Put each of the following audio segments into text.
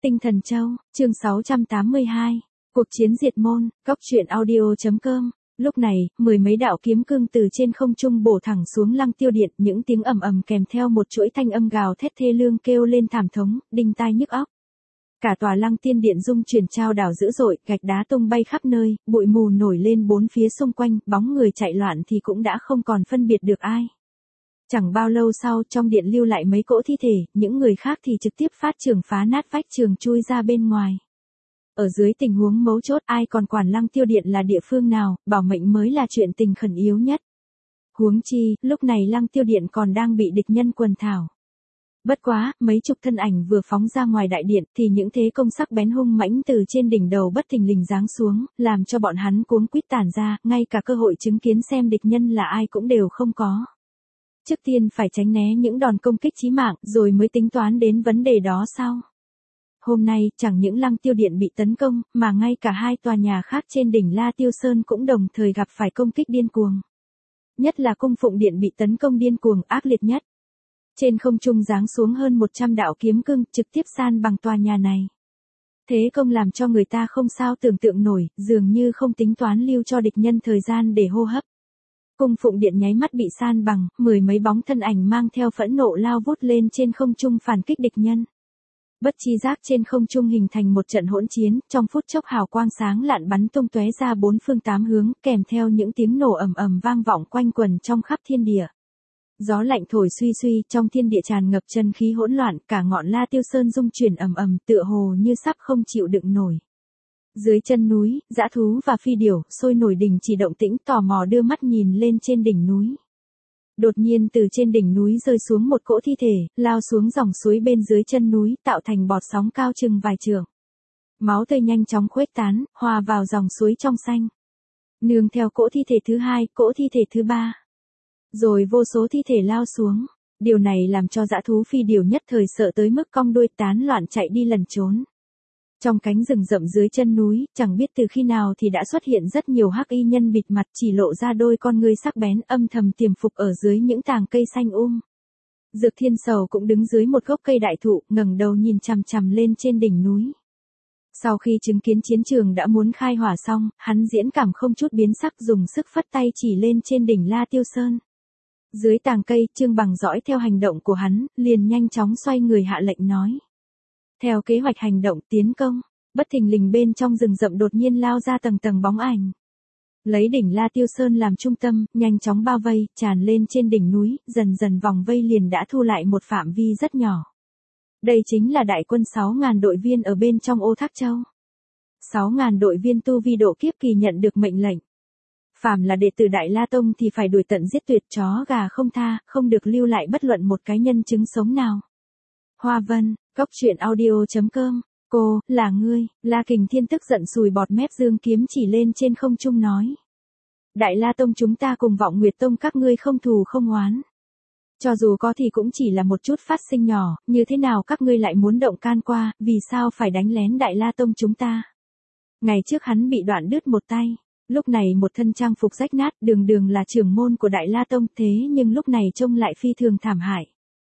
Tinh Thần Châu, chương 682, cuộc chiến diệt môn, góc truyện audio.com. Lúc này, mười mấy đạo kiếm cương từ trên không trung bổ thẳng xuống Lăng Tiêu Điện, những tiếng ầm ầm kèm theo một chuỗi thanh âm gào thét thê lương kêu lên thảm thống, đinh tai nhức óc. Cả tòa Lăng Tiên Điện rung chuyển trao đảo dữ dội, gạch đá tung bay khắp nơi, bụi mù nổi lên bốn phía xung quanh, bóng người chạy loạn thì cũng đã không còn phân biệt được ai. Chẳng bao lâu sau, trong điện lưu lại mấy cỗ thi thể, những người khác thì trực tiếp phát trường phá nát vách trường chui ra bên ngoài. Ở dưới tình huống mấu chốt, ai còn quản Lăng Tiêu Điện là địa phương nào, bảo mệnh mới là chuyện tình khẩn yếu nhất. Huống chi, lúc này Lăng Tiêu Điện còn đang bị địch nhân quần thảo. Bất quá, mấy chục thân ảnh vừa phóng ra ngoài đại điện thì những thế công sắc bén hung mãnh từ trên đỉnh đầu bất thình lình giáng xuống, làm cho bọn hắn cuống quýt tản ra, ngay cả cơ hội chứng kiến xem địch nhân là ai cũng đều không có. Trước tiên phải tránh né những đòn công kích chí mạng, rồi mới tính toán đến vấn đề đó sau. Hôm nay, chẳng những Lăng Tiêu Điện bị tấn công, mà ngay cả hai tòa nhà khác trên đỉnh La Tiêu Sơn cũng đồng thời gặp phải công kích điên cuồng. Nhất là Cung Phụng Điện bị tấn công điên cuồng ác liệt nhất. Trên không trung giáng xuống hơn 100 đạo kiếm cương, trực tiếp san bằng tòa nhà này. Thế công làm cho người ta không sao tưởng tượng nổi, dường như không tính toán lưu cho địch nhân thời gian để hô hấp. Cung Phụng Điện nháy mắt bị san bằng, mười mấy bóng thân ảnh mang theo phẫn nộ lao vút lên trên không trung phản kích địch nhân. Bất chi giác trên không trung hình thành một trận hỗn chiến, trong phút chốc hào quang sáng lạn bắn tung tóe ra bốn phương tám hướng, kèm theo những tiếng nổ ầm ầm vang vọng quanh quần trong khắp thiên địa. Gió lạnh thổi suy suy, trong thiên địa tràn ngập chân khí hỗn loạn, cả ngọn La Tiêu Sơn rung chuyển ầm ầm, tựa hồ như sắp không chịu đựng nổi. Dưới chân núi, dã thú và phi điểu sôi nổi đình chỉ động tĩnh, tò mò đưa mắt nhìn lên trên đỉnh núi. Đột nhiên từ trên đỉnh núi rơi xuống một cỗ thi thể, lao xuống dòng suối bên dưới chân núi, tạo thành bọt sóng cao chừng vài trượng. Máu tươi nhanh chóng khuếch tán, hòa vào dòng suối trong xanh. Nương theo cỗ thi thể thứ hai, cỗ thi thể thứ ba. Rồi vô số thi thể lao xuống. Điều này làm cho dã thú phi điểu nhất thời sợ tới mức cong đuôi tán loạn chạy đi lẩn trốn. Trong cánh rừng rậm dưới chân núi, chẳng biết từ khi nào thì đã xuất hiện rất nhiều hắc y nhân bịt mặt, chỉ lộ ra đôi con ngươi sắc bén âm thầm tiềm phục ở dưới những tàng cây xanh Dược Thiên Sầu cũng đứng dưới một gốc cây đại thụ, ngẩng đầu nhìn chằm chằm lên trên đỉnh núi. Sau khi chứng kiến chiến trường đã muốn khai hỏa xong, hắn diễn cảm không chút biến sắc, dùng sức phất tay chỉ lên trên đỉnh La Tiêu Sơn. Dưới tàng cây, Trương Bằng dõi theo hành động của hắn, liền nhanh chóng xoay người hạ lệnh nói. Theo kế hoạch hành động tiến công, bất thình lình bên trong rừng rậm đột nhiên lao ra tầng tầng bóng ảnh. Lấy đỉnh La Tiêu Sơn làm trung tâm, nhanh chóng bao vây, tràn lên trên đỉnh núi, dần dần vòng vây liền đã thu lại một phạm vi rất nhỏ. Đây chính là đại quân 6.000 đội viên ở bên trong Ô Thác Châu. 6.000 đội viên tu vi độ kiếp kỳ nhận được mệnh lệnh. Phàm là đệ tử Đại La Tông thì phải đuổi tận giết tuyệt, chó gà không tha, không được lưu lại bất luận một cái nhân chứng sống nào. Hoa Vân, góc truyện audio.com, cô, là ngươi, La Kình Thiên tức giận sùi bọt mép dương kiếm chỉ lên trên không trung nói. Đại La Tông chúng ta cùng Vọng Nguyệt Tông các ngươi không thù không oán. Cho dù có thì cũng chỉ là một chút phát sinh nhỏ, như thế nào các ngươi lại muốn động can qua, vì sao phải đánh lén Đại La Tông chúng ta. Ngày trước hắn bị đoạn đứt một tay. Lúc này một thân trang phục rách nát, đường đường là trưởng môn của Đại La Tông, thế nhưng lúc này trông lại phi thường thảm hại.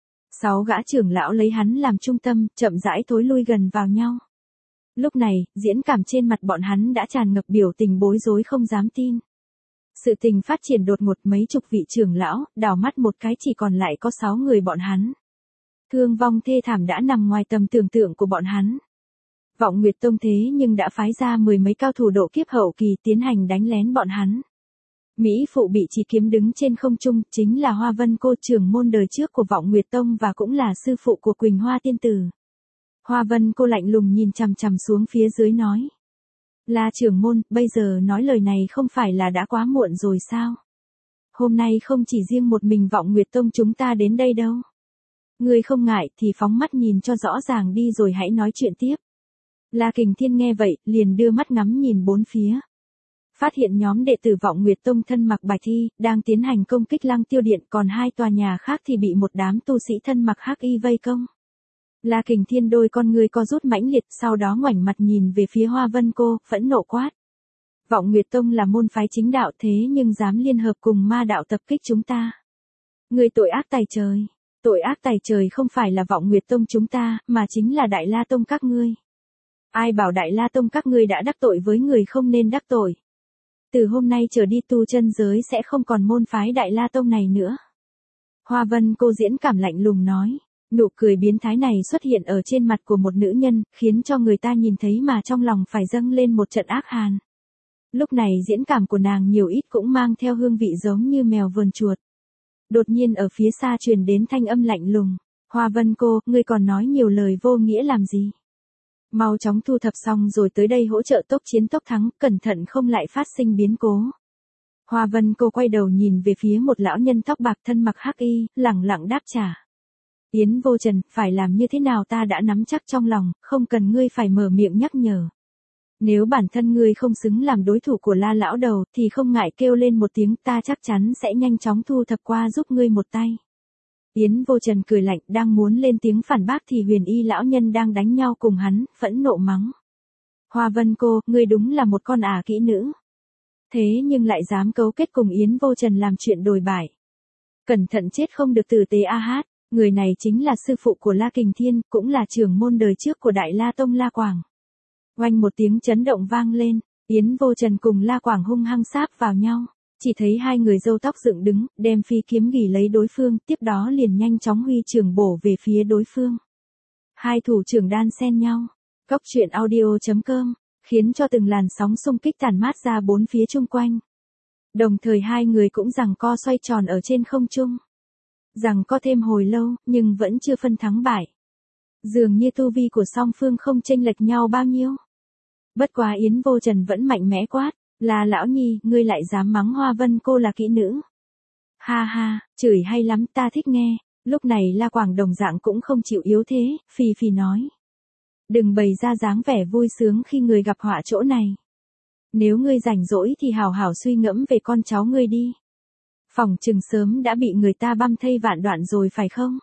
6 gã trưởng lão lấy hắn làm trung tâm, chậm rãi thối lui gần vào nhau. Lúc này, diễn cảm trên mặt bọn hắn đã tràn ngập biểu tình bối rối không dám tin. Sự tình phát triển đột ngột, mấy chục vị trưởng lão, đảo mắt một cái chỉ còn lại có 6 người bọn hắn. Thương vong thê thảm đã nằm ngoài tầm tưởng tượng của bọn hắn. Vọng Nguyệt Tông thế nhưng đã phái ra mười mấy cao thủ độ kiếp hậu kỳ tiến hành đánh lén bọn hắn. Mỹ phụ bị chỉ kiếm đứng trên không trung, chính là Hoa Vân cô, trưởng môn đời trước của Vọng Nguyệt Tông và cũng là sư phụ của Quỳnh Hoa tiên tử. Hoa Vân cô lạnh lùng nhìn chằm chằm xuống phía dưới nói. Là trưởng môn, bây giờ nói lời này không phải là đã quá muộn rồi sao? Hôm nay không chỉ riêng một mình Vọng Nguyệt Tông chúng ta đến đây đâu. Người không ngại thì phóng mắt nhìn cho rõ ràng đi rồi hãy nói chuyện tiếp. La Kình Thiên nghe vậy, liền đưa mắt ngắm nhìn bốn phía. Phát hiện nhóm đệ tử Vọng Nguyệt Tông thân mặc bạch thi, đang tiến hành công kích Lăng Tiêu Điện, còn hai tòa nhà khác thì bị một đám tu sĩ thân mặc hắc y vây công. La Kình Thiên đôi con người co rút mãnh liệt, sau đó ngoảnh mặt nhìn về phía Hoa Vân cô, phẫn nộ quát. Vọng Nguyệt Tông là môn phái chính đạo thế nhưng dám liên hợp cùng ma đạo tập kích chúng ta. Người tội ác tày trời. Tội ác tày trời không phải là Vọng Nguyệt Tông chúng ta, mà chính là Đại La Tông các ngươi. Ai bảo Đại La Tông các ngươi đã đắc tội với người không nên đắc tội. Từ hôm nay trở đi tu chân giới sẽ không còn môn phái Đại La Tông này nữa. Hoa Vân cô diễn cảm lạnh lùng nói. Nụ cười biến thái này xuất hiện ở trên mặt của một nữ nhân, khiến cho người ta nhìn thấy mà trong lòng phải dâng lên một trận ác hàn. Lúc này diễn cảm của nàng nhiều ít cũng mang theo hương vị giống như mèo vờn chuột. Đột nhiên ở phía xa truyền đến thanh âm lạnh lùng. Hoa Vân cô, ngươi còn nói nhiều lời vô nghĩa làm gì? Mau chóng thu thập xong rồi tới đây hỗ trợ tốc chiến tốc thắng, cẩn thận không lại phát sinh biến cố. Hoa Vân cô quay đầu nhìn về phía một lão nhân tóc bạc thân mặc hắc y, lẳng lặng đáp trả. Yến Vô Trần, phải làm như thế nào ta đã nắm chắc trong lòng, không cần ngươi phải mở miệng nhắc nhở. Nếu bản thân ngươi không xứng làm đối thủ của La lão đầu thì không ngại kêu lên một tiếng, ta chắc chắn sẽ nhanh chóng thu thập qua giúp ngươi một tay. Yến Vô Trần cười lạnh, đang muốn lên tiếng phản bác thì Huyền Y lão nhân đang đánh nhau cùng hắn, phẫn nộ mắng. Hoa Vân cô, ngươi đúng là một con kỹ nữ. Thế nhưng lại dám cấu kết cùng Yến Vô Trần làm chuyện đồi bại. Cẩn thận chết không được tử tế a hát, người này chính là sư phụ của La Kình Thiên, cũng là trưởng môn đời trước của Đại La Tông La Quảng. Oanh một tiếng chấn động vang lên, Yến Vô Trần cùng La Quảng hung hăng sáp vào nhau. Chỉ thấy hai người râu tóc dựng đứng, đem phi kiếm ghì lấy đối phương, tiếp đó liền nhanh chóng huy trường bổ về phía đối phương. Hai thủ trưởng đan xen nhau. Cốc truyện audio.com, khiến cho từng làn sóng xung kích tản mát ra bốn phía chung quanh. Đồng thời hai người cũng giằng co xoay tròn ở trên không trung. Giằng co thêm hồi lâu, nhưng vẫn chưa phân thắng bại. Dường như tu vi của song phương không chênh lệch nhau bao nhiêu. Bất quá Yến Vô Trần vẫn mạnh mẽ quát. Là lão nhi, ngươi lại dám mắng Hoa Vân cô là kỹ nữ. Ha ha, chửi hay lắm, ta thích nghe. Lúc này La Quảng đồng dạng cũng không chịu yếu thế, phì phì nói. Đừng bày ra dáng vẻ vui sướng khi người gặp họa chỗ này. Nếu ngươi rảnh rỗi thì hào hảo suy ngẫm về con cháu ngươi đi. Phòng chừng sớm đã bị người ta băm thây vạn đoạn rồi phải không?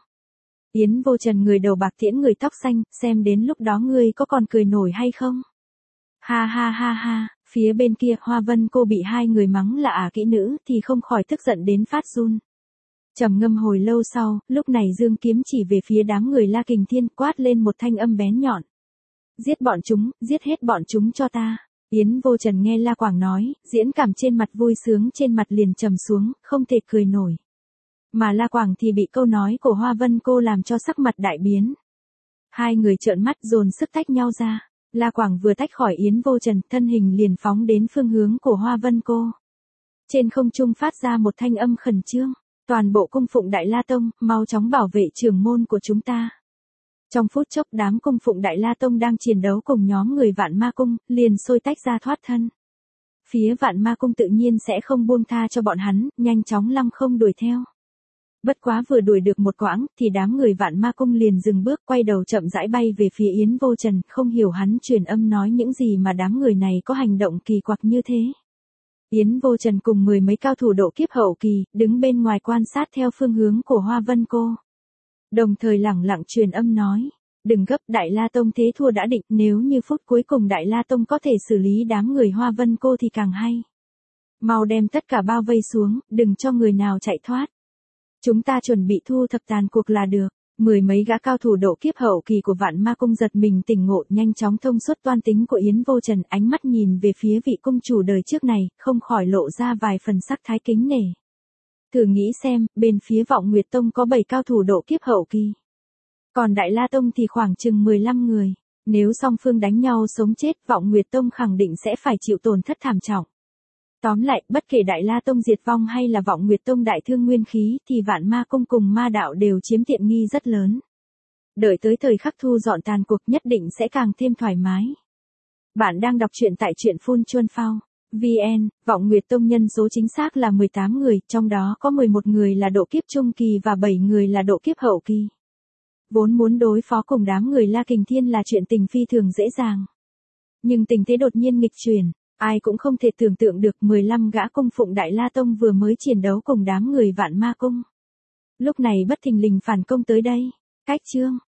Yến Vô Trần người đầu bạc tiễn người tóc xanh, xem đến lúc đó ngươi có còn cười nổi hay không? Ha ha ha ha. Phía bên kia Hoa Vân cô bị hai người mắng là kỹ nữ thì không khỏi tức giận đến phát run. Trầm ngâm hồi lâu sau, lúc này dương kiếm chỉ về phía đám người La Kình Thiên quát lên một thanh âm bén nhọn. Giết bọn chúng, giết hết bọn chúng cho ta. Yến Vô Trần nghe La Quảng nói, diễn cảm trên mặt vui sướng trên mặt liền trầm xuống, không thể cười nổi. Mà La Quảng thì bị câu nói của Hoa Vân cô làm cho sắc mặt đại biến. Hai người trợn mắt dồn sức tách nhau ra. La Quảng vừa tách khỏi Yến Vô Trần, thân hình liền phóng đến phương hướng của Hoa Vân cô. Trên không trung phát ra một thanh âm khẩn trương, toàn bộ cung phụng Đại La Tông, mau chóng bảo vệ trưởng môn của chúng ta. Trong phút chốc đám cung phụng Đại La Tông đang chiến đấu cùng nhóm người Vạn Ma Cung, liền xôi tách ra thoát thân. Phía Vạn Ma Cung tự nhiên sẽ không buông tha cho bọn hắn, nhanh chóng lăng không đuổi theo. Bất quá vừa đuổi được một quãng, thì đám người Vạn Ma Cung liền dừng bước quay đầu chậm rãi bay về phía Yến Vô Trần, không hiểu hắn truyền âm nói những gì mà đám người này có hành động kỳ quặc như thế. Yến Vô Trần cùng mười mấy cao thủ độ kiếp hậu kỳ, đứng bên ngoài quan sát theo phương hướng của Hoa Vân cô. Đồng thời lẳng lặng truyền âm nói, đừng gấp, Đại La Tông thế thua đã định, nếu như phút cuối cùng Đại La Tông có thể xử lý đám người Hoa Vân cô thì càng hay. Mau đem tất cả bao vây xuống, đừng cho người nào chạy thoát. Chúng ta chuẩn bị thu thập tàn cuộc là được. Mười mấy gã cao thủ độ kiếp hậu kỳ của Vạn Ma Cung giật mình tỉnh ngộ, nhanh chóng thông suốt toan tính của Yến Vô Trần, ánh mắt nhìn về phía vị cung chủ đời trước này, không khỏi lộ ra vài phần sắc thái kính nể. Thử nghĩ xem, bên phía Vọng Nguyệt Tông có 7 cao thủ độ kiếp hậu kỳ. Còn Đại La Tông thì khoảng chừng 15 người. Nếu song phương đánh nhau sống chết, Vọng Nguyệt Tông khẳng định sẽ phải chịu tổn thất thảm trọng. Tóm lại, bất kể Đại La Tông diệt vong hay là Vọng Nguyệt Tông đại thương nguyên khí thì Vạn Ma Cung cùng Ma Đạo đều chiếm tiện nghi rất lớn. Đợi tới thời khắc thu dọn tàn cuộc nhất định sẽ càng thêm thoải mái. Bạn đang đọc truyện tại truyện Phun Chuân Phao. VN, Vọng Nguyệt Tông nhân số chính xác là 18 người, trong đó có 11 người là độ kiếp trung kỳ và 7 người là độ kiếp hậu kỳ. Vốn muốn đối phó cùng đám người La Kình Thiên là chuyện tình phi thường dễ dàng. Nhưng tình thế đột nhiên nghịch chuyển. Ai cũng không thể tưởng tượng được 15 gã cung phụng Đại La Tông vừa mới chiến đấu cùng đám người Vạn Ma Cung. Lúc này bất thình lình phản công tới đây. Cách chương.